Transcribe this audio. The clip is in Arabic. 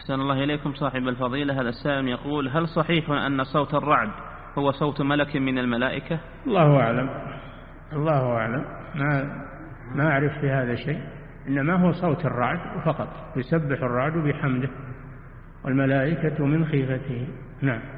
أحسن الله إليكم صاحب الفضيلة. هذا السائل يقول: هل صحيح أن صوت الرعد هو صوت ملك من الملائكة؟ الله أعلم، الله أعلم، ما أعرف في هذا شيء، إنما هو صوت الرعد فقط، يسبح الرعد بحمده والملائكة من خيفته. نعم.